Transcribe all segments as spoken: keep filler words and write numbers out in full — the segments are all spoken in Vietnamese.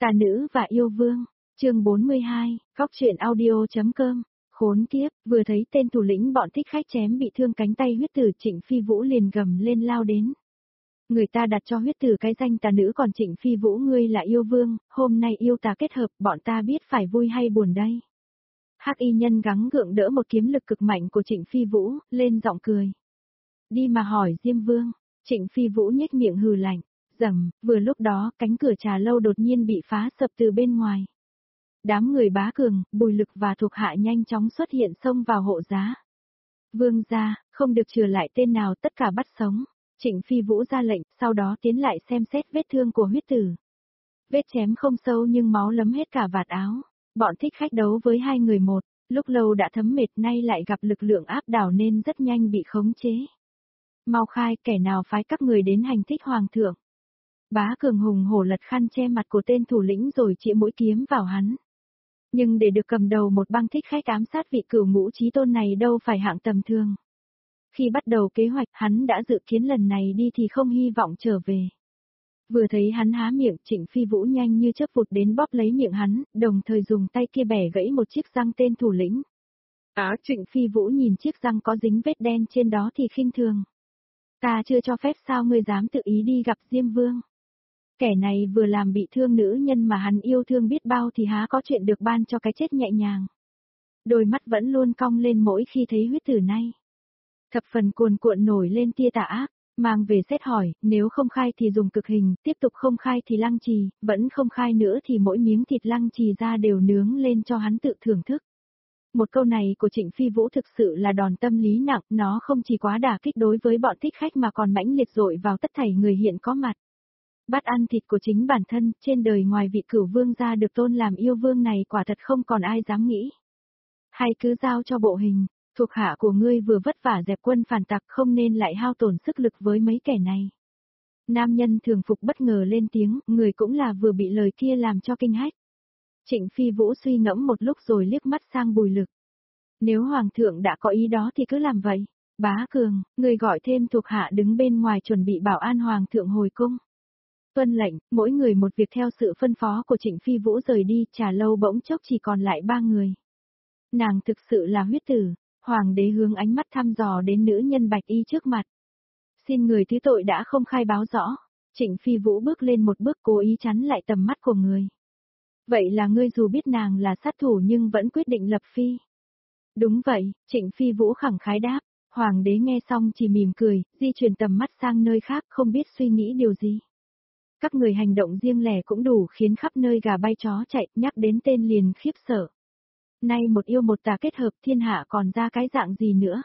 Tà nữ và yêu vương, chương bốn mươi hai, góc truyện audio.com, khốn kiếp, vừa thấy tên thủ lĩnh bọn thích khách chém bị thương cánh tay huyết tử Trịnh Phi Vũ liền gầm lên lao đến. Người ta đặt cho huyết tử cái danh tà nữ còn Trịnh Phi Vũ ngươi là yêu vương, hôm nay yêu tà kết hợp bọn ta biết phải vui hay buồn đây. Hắc y nhân gắng gượng đỡ một kiếm lực cực mạnh của Trịnh Phi Vũ, lên giọng cười. Đi mà hỏi Diêm Vương, Trịnh Phi Vũ nhếch miệng hừ lạnh. Rầm, vừa lúc đó, cánh cửa trà lâu đột nhiên bị phá sập từ bên ngoài. Đám người Bá Cường, Bùi Lực và thuộc hạ nhanh chóng xuất hiện xông vào hộ giá. Vương gia, không được trừ lại tên nào tất cả bắt sống. Trịnh Phi Vũ ra lệnh, sau đó tiến lại xem xét vết thương của huyết tử. Vết chém không sâu nhưng máu lấm hết cả vạt áo. Bọn thích khách đấu với hai người một, lúc lâu đã thấm mệt nay lại gặp lực lượng áp đảo nên rất nhanh bị khống chế. Mau khai kẻ nào phái các người đến hành thích hoàng thượng. Bá Cường hùng hổ lật khăn che mặt của tên thủ lĩnh rồi chĩa mũi kiếm vào hắn. Nhưng để được cầm đầu một băng thích khách ám sát vị cửu ngũ chí tôn này đâu phải hạng tầm thường. Khi bắt đầu kế hoạch hắn đã dự kiến lần này đi thì không hy vọng trở về. Vừa thấy hắn há miệng Trịnh Phi Vũ nhanh như chớp vụt đến bóp lấy miệng hắn, đồng thời dùng tay kia bẻ gãy một chiếc răng tên thủ lĩnh. Á Trịnh Phi Vũ nhìn chiếc răng có dính vết đen trên đó thì khinh thường. Ta chưa cho phép sao ngươi dám tự ý đi gặp Diêm Vương. Kẻ này vừa làm bị thương nữ nhân mà hắn yêu thương biết bao thì há có chuyện được ban cho cái chết nhẹ nhàng. Đôi mắt vẫn luôn cong lên mỗi khi thấy huyết tử này. Thập phần cuồn cuộn nổi lên tia tà ác, mang về xét hỏi, nếu không khai thì dùng cực hình, tiếp tục không khai thì lăng trì, vẫn không khai nữa thì mỗi miếng thịt lăng trì ra đều nướng lên cho hắn tự thưởng thức. Một câu này của Trịnh Phi Vũ thực sự là đòn tâm lý nặng, nó không chỉ quá đả kích đối với bọn thích khách mà còn mãnh liệt dội vào tất thảy người hiện có mặt. Bắt ăn thịt của chính bản thân, trên đời ngoài vị cửu vương gia được tôn làm yêu vương này quả thật không còn ai dám nghĩ. Hay cứ giao cho bộ hình, thuộc hạ của ngươi vừa vất vả dẹp quân phản tặc không nên lại hao tổn sức lực với mấy kẻ này. Nam nhân thường phục bất ngờ lên tiếng, người cũng là vừa bị lời kia làm cho kinh hách. Trịnh Phi Vũ suy ngẫm một lúc rồi liếc mắt sang Bùi Lực. Nếu Hoàng thượng đã có ý đó thì cứ làm vậy. Bá Cường, người gọi thêm thuộc hạ đứng bên ngoài chuẩn bị bảo an Hoàng thượng hồi cung. Tuân lệnh, mỗi người một việc theo sự phân phó của Trịnh Phi Vũ rời đi, trà lâu bỗng chốc chỉ còn lại ba người. Nàng thực sự là huyết tử, Hoàng đế hướng ánh mắt thăm dò đến nữ nhân bạch y trước mặt. Xin người thứ tội đã không khai báo rõ, Trịnh Phi Vũ bước lên một bước cố ý chắn lại tầm mắt của người. Vậy là ngươi dù biết nàng là sát thủ nhưng vẫn quyết định lập phi. Đúng vậy, Trịnh Phi Vũ khẳng khái đáp, Hoàng đế nghe xong chỉ mỉm cười, di chuyển tầm mắt sang nơi khác không biết suy nghĩ điều gì. Các người hành động riêng lẻ cũng đủ khiến khắp nơi gà bay chó chạy, nhắc đến tên liền khiếp sợ. Nay một yêu một tà kết hợp thiên hạ còn ra cái dạng gì nữa.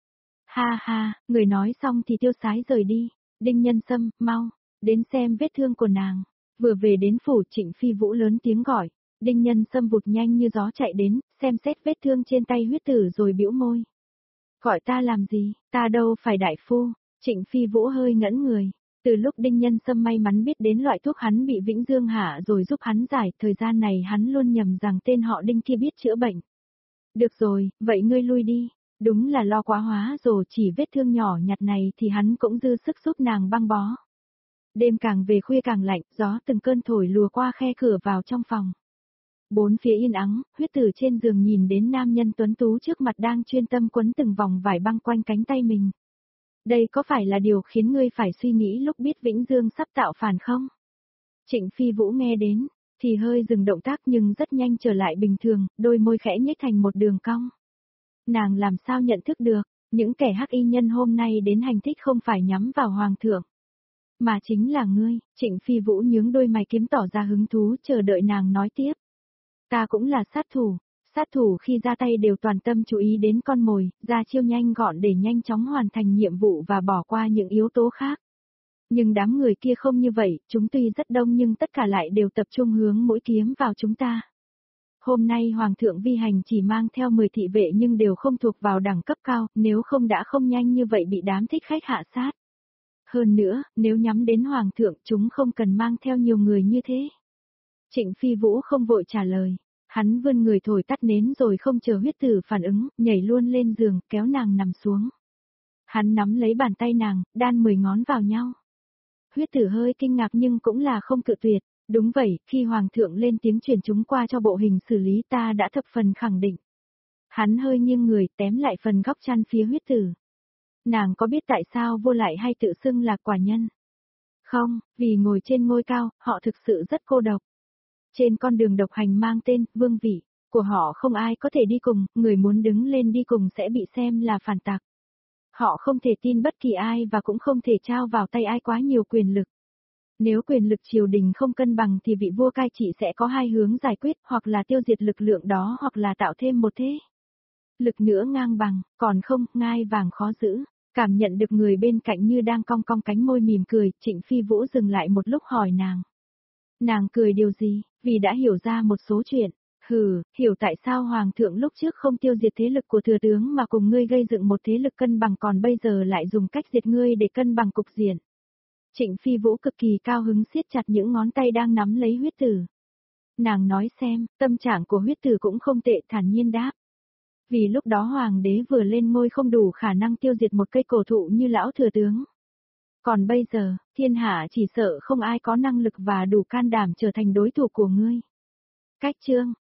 Ha ha, người nói xong thì tiêu sái rời đi, Đinh Nhân Sâm, mau, đến xem vết thương của nàng. Vừa về đến phủ Trịnh Phi Vũ lớn tiếng gọi, Đinh Nhân Sâm vụt nhanh như gió chạy đến, xem xét vết thương trên tay huyết tử rồi bĩu môi. Gọi ta làm gì, ta đâu phải đại phu, Trịnh Phi Vũ hơi ngẩn người. Từ lúc Đinh Nhân Sâm may mắn biết đến loại thuốc hắn bị Vĩnh Dương hạ rồi giúp hắn giải, thời gian này hắn luôn nhầm rằng tên họ Đinh kia biết chữa bệnh. Được rồi, vậy ngươi lui đi, đúng là lo quá hóa rồi chỉ vết thương nhỏ nhặt này thì hắn cũng dư sức giúp nàng băng bó. Đêm càng về khuya càng lạnh, gió từng cơn thổi lùa qua khe cửa vào trong phòng. Bốn phía yên ắng, huyết tử trên giường nhìn đến nam nhân tuấn tú trước mặt đang chuyên tâm quấn từng vòng vải băng quanh cánh tay mình. Đây có phải là điều khiến ngươi phải suy nghĩ lúc biết Vĩnh Dương sắp tạo phản không? Trịnh Phi Vũ nghe đến, thì hơi dừng động tác nhưng rất nhanh trở lại bình thường, đôi môi khẽ nhếch thành một đường cong. Nàng làm sao nhận thức được, những kẻ hắc y nhân hôm nay đến hành thích không phải nhắm vào Hoàng thượng. Mà chính là ngươi, Trịnh Phi Vũ nhướng đôi mày kiếm tỏ ra hứng thú chờ đợi nàng nói tiếp. Ta cũng là sát thủ, sát thủ khi ra tay đều toàn tâm chú ý đến con mồi, ra chiêu nhanh gọn để nhanh chóng hoàn thành nhiệm vụ và bỏ qua những yếu tố khác. Nhưng đám người kia không như vậy, chúng tuy rất đông nhưng tất cả lại đều tập trung hướng mũi kiếm vào chúng ta. Hôm nay Hoàng thượng vi hành chỉ mang theo mười thị vệ nhưng đều không thuộc vào đẳng cấp cao, nếu không đã không nhanh như vậy bị đám thích khách hạ sát. Hơn nữa, nếu nhắm đến Hoàng thượng chúng không cần mang theo nhiều người như thế. Trịnh Phi Vũ không vội trả lời. Hắn vươn người thổi tắt nến rồi không chờ huyết tử phản ứng, nhảy luôn lên giường, kéo nàng nằm xuống. Hắn nắm lấy bàn tay nàng, đan mười ngón vào nhau. Huyết tử hơi kinh ngạc nhưng cũng là không cự tuyệt, Đúng vậy, khi Hoàng thượng lên tiếng truyền chúng qua cho bộ hình xử lý ta đã thập phần khẳng định. Hắn hơi nghiêng người tém lại phần góc chăn phía huyết tử. Nàng có biết tại sao vua lại hay tự xưng là quả nhân? Không, vì ngồi trên ngôi cao, họ thực sự rất cô độc. Trên con đường độc hành mang tên, vương vị, của họ không ai có thể đi cùng, người muốn đứng lên đi cùng sẽ bị xem là phản tặc. Họ không thể tin bất kỳ ai và cũng không thể trao vào tay ai quá nhiều quyền lực. Nếu quyền lực triều đình không cân bằng thì vị vua cai trị sẽ có hai hướng giải quyết, hoặc là tiêu diệt lực lượng đó hoặc là tạo thêm một thế lực nữa ngang bằng, còn không, ngai vàng khó giữ. Cảm nhận được người bên cạnh như đang cong cong cánh môi mỉm cười, Trịnh Phi Vũ dừng lại một lúc hỏi nàng. Nàng cười điều gì, vì đã hiểu ra một số chuyện. Hừ, hiểu tại sao Hoàng thượng lúc trước không tiêu diệt thế lực của thừa tướng mà cùng ngươi gây dựng một thế lực cân bằng còn bây giờ lại dùng cách diệt ngươi để cân bằng cục diện. Trịnh Phi Vũ cực kỳ cao hứng siết chặt những ngón tay đang nắm lấy huyết tử. Nàng nói xem, tâm trạng của huyết tử cũng không tệ, thản nhiên đáp. Vì lúc đó hoàng đế vừa lên ngôi không đủ khả năng tiêu diệt một cây cổ thụ như lão thừa tướng. Còn bây giờ, thiên hạ chỉ sợ không ai có năng lực và đủ can đảm trở thành đối thủ của ngươi. Cách chương